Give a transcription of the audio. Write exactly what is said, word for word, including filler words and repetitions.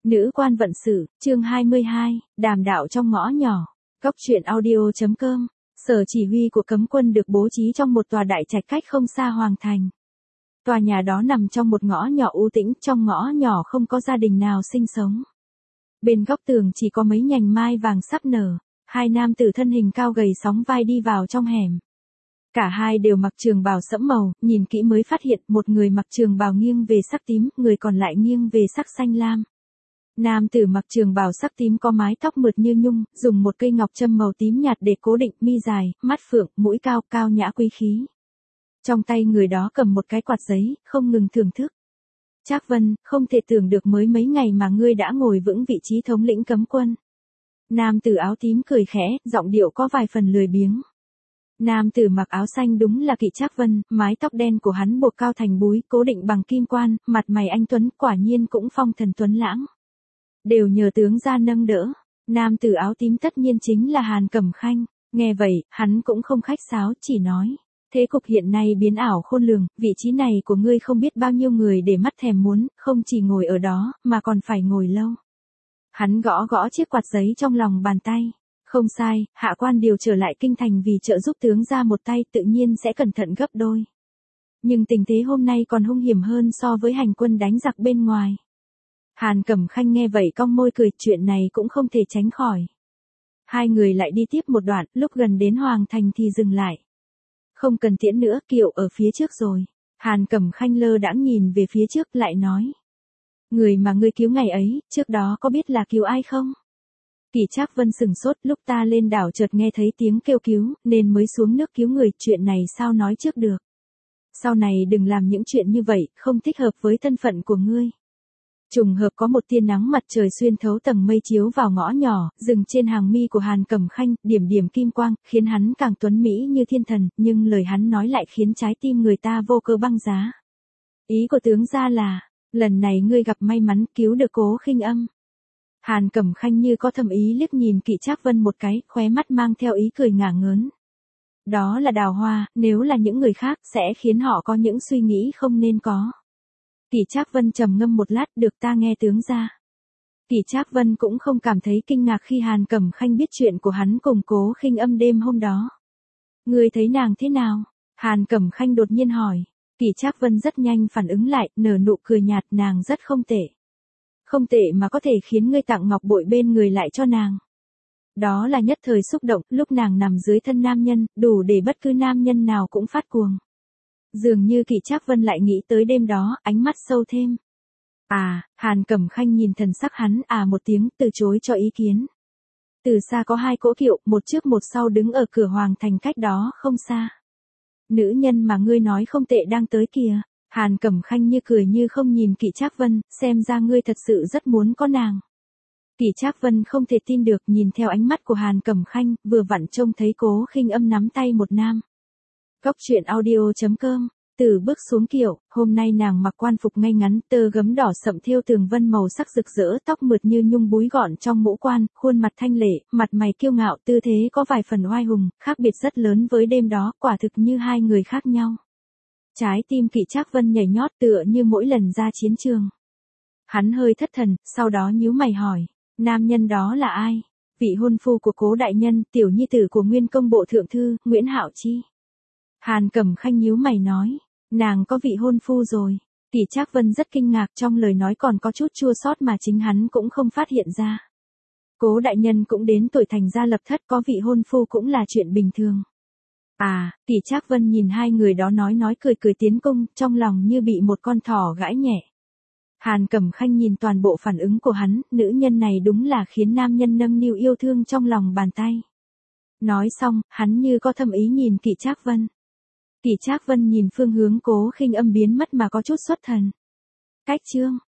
Nữ quan vận sự, chương hai mươi hai, đàm đạo trong ngõ nhỏ. Góc truyện audio.com. Sở chỉ huy của cấm quân được bố trí trong một tòa đại trạch cách không xa Hoàng Thành. Tòa nhà đó nằm trong một ngõ nhỏ u tĩnh, trong ngõ nhỏ không có gia đình nào sinh sống. Bên góc tường chỉ có mấy nhành mai vàng sắp nở, hai nam tử thân hình cao gầy sóng vai đi vào trong hẻm. Cả hai đều mặc trường bào sẫm màu, nhìn kỹ mới phát hiện một người mặc trường bào nghiêng về sắc tím, người còn lại nghiêng về sắc xanh lam. Nam tử mặc trường bào sắc tím có mái tóc mượt như nhung, dùng một cây ngọc châm màu tím nhạt để cố định, mi dài, mắt phượng, mũi cao, cao nhã quý khí. Trong tay người đó cầm một cái quạt giấy, không ngừng thưởng thức. Trác Vân, không thể tưởng được mới mấy ngày mà ngươi đã ngồi vững vị trí thống lĩnh cấm quân. Nam tử áo tím cười khẽ, giọng điệu có vài phần lười biếng. Nam tử mặc áo xanh đúng là Kỷ Trác Vân, mái tóc đen của hắn buộc cao thành búi, cố định bằng kim quan, mặt mày anh tuấn, quả nhiên cũng phong thần tuấn lãng. Đều nhờ tướng gia nâng đỡ. Nam tử áo tím tất nhiên chính là Hàn Cẩm Khanh. Nghe vậy, hắn cũng không khách sáo, chỉ nói: thế cục hiện nay biến ảo khôn lường, vị trí này của ngươi không biết bao nhiêu người để mắt thèm muốn, không chỉ ngồi ở đó, mà còn phải ngồi lâu. Hắn gõ gõ chiếc quạt giấy trong lòng bàn tay. Không sai, hạ quan điều trở lại kinh thành vì trợ giúp tướng gia một tay, tự nhiên sẽ cẩn thận gấp đôi. Nhưng tình thế hôm nay còn hung hiểm hơn so với hành quân đánh giặc bên ngoài. Hàn Cẩm Khanh nghe vậy cong môi cười, chuyện này cũng không thể tránh khỏi. Hai người lại đi tiếp một đoạn, lúc gần đến Hoàng Thành thì dừng lại. Không cần tiễn nữa, kiệu ở phía trước rồi. Hàn Cẩm Khanh lơ đãng nhìn về phía trước lại nói: người mà ngươi cứu ngày ấy, trước đó có biết là cứu ai không? Kỷ Trác Vân sừng sốt, lúc ta lên đảo chợt nghe thấy tiếng kêu cứu, nên mới xuống nước cứu người, chuyện này sao nói trước được. Sau này đừng làm những chuyện như vậy, không thích hợp với thân phận của ngươi. Trùng hợp có một tia nắng mặt trời xuyên thấu tầng mây chiếu vào ngõ nhỏ, dừng trên hàng mi của Hàn Cẩm Khanh, điểm điểm kim quang, khiến hắn càng tuấn mỹ như thiên thần, nhưng lời hắn nói lại khiến trái tim người ta vô cơ băng giá. Ý của tướng gia là, lần này ngươi gặp may mắn cứu được Cố Khinh Âm. Hàn Cẩm Khanh như có thâm ý liếc nhìn Kỷ Trác Vân một cái, khóe mắt mang theo ý cười ngả ngớn. Đó là đào hoa, nếu là những người khác sẽ khiến họ có những suy nghĩ không nên có. Kỷ Trác Vân trầm ngâm một lát, được ta nghe tướng gia. Kỷ Trác Vân cũng không cảm thấy kinh ngạc khi Hàn Cẩm Khanh biết chuyện của hắn cùng Cố Khinh Âm đêm hôm đó. Ngươi thấy nàng thế nào? Hàn Cẩm Khanh đột nhiên hỏi. Kỷ Trác Vân rất nhanh phản ứng lại, nở nụ cười nhạt, nàng rất không tệ. Không tệ mà có thể khiến ngươi tặng ngọc bội bên người lại cho nàng. Đó là nhất thời xúc động, lúc nàng nằm dưới thân nam nhân, đủ để bất cứ nam nhân nào cũng phát cuồng. Dường như Kỷ Trác Vân lại nghĩ tới đêm đó, ánh mắt sâu thêm. À, Hàn Cẩm Khanh nhìn thần sắc hắn, à một tiếng, từ chối cho ý kiến. Từ xa có hai cỗ kiệu, một trước một sau đứng ở cửa Hoàng Thành cách đó không xa. Nữ nhân mà ngươi nói không tệ đang tới kìa. Hàn Cẩm Khanh như cười như không nhìn Kỷ Trác Vân, xem ra ngươi thật sự rất muốn có nàng. Kỷ Trác Vân không thể tin được, nhìn theo ánh mắt của Hàn Cẩm Khanh, vừa vặn trông thấy Cố Khinh Âm nắm tay một nam. Góc truyện audio.com. Từ bước xuống kiệu, hôm nay nàng mặc quan phục ngay ngắn, tơ gấm đỏ sậm thêu tường vân màu sắc rực rỡ, tóc mượt như nhung búi gọn trong mũ quan, khuôn mặt thanh lệ, mặt mày kiêu ngạo, tư thế có vài phần oai hùng, khác biệt rất lớn với đêm đó, quả thực như hai người khác nhau. Trái tim Kỷ Trác Vân nhảy nhót tựa như mỗi lần ra chiến trường. Hắn hơi thất thần, sau đó nhíu mày hỏi, nam nhân đó là ai? Vị hôn phu của Cố đại nhân, tiểu nhi tử của Nguyên công bộ thượng thư, Nguyễn Hạo Chi. Hàn Cẩm Khanh nhíu mày nói, nàng có vị hôn phu rồi. Kỷ Trác Vân rất kinh ngạc, trong lời nói còn có chút chua xót mà chính hắn cũng không phát hiện ra. Cố đại nhân cũng đến tuổi thành gia lập thất, có vị hôn phu cũng là chuyện bình thường. À, Kỷ Trác Vân nhìn hai người đó nói nói cười cười tiến cung, trong lòng như bị một con thỏ gãi nhẹ. Hàn Cẩm Khanh nhìn toàn bộ phản ứng của hắn, nữ nhân này đúng là khiến nam nhân nâng niu yêu thương trong lòng bàn tay. Nói xong, hắn như có thâm ý nhìn Kỷ Trác Vân. Kỷ Trác Vân nhìn phương hướng Cố Khinh Âm biến mất mà có chút xuất thần. Cách chương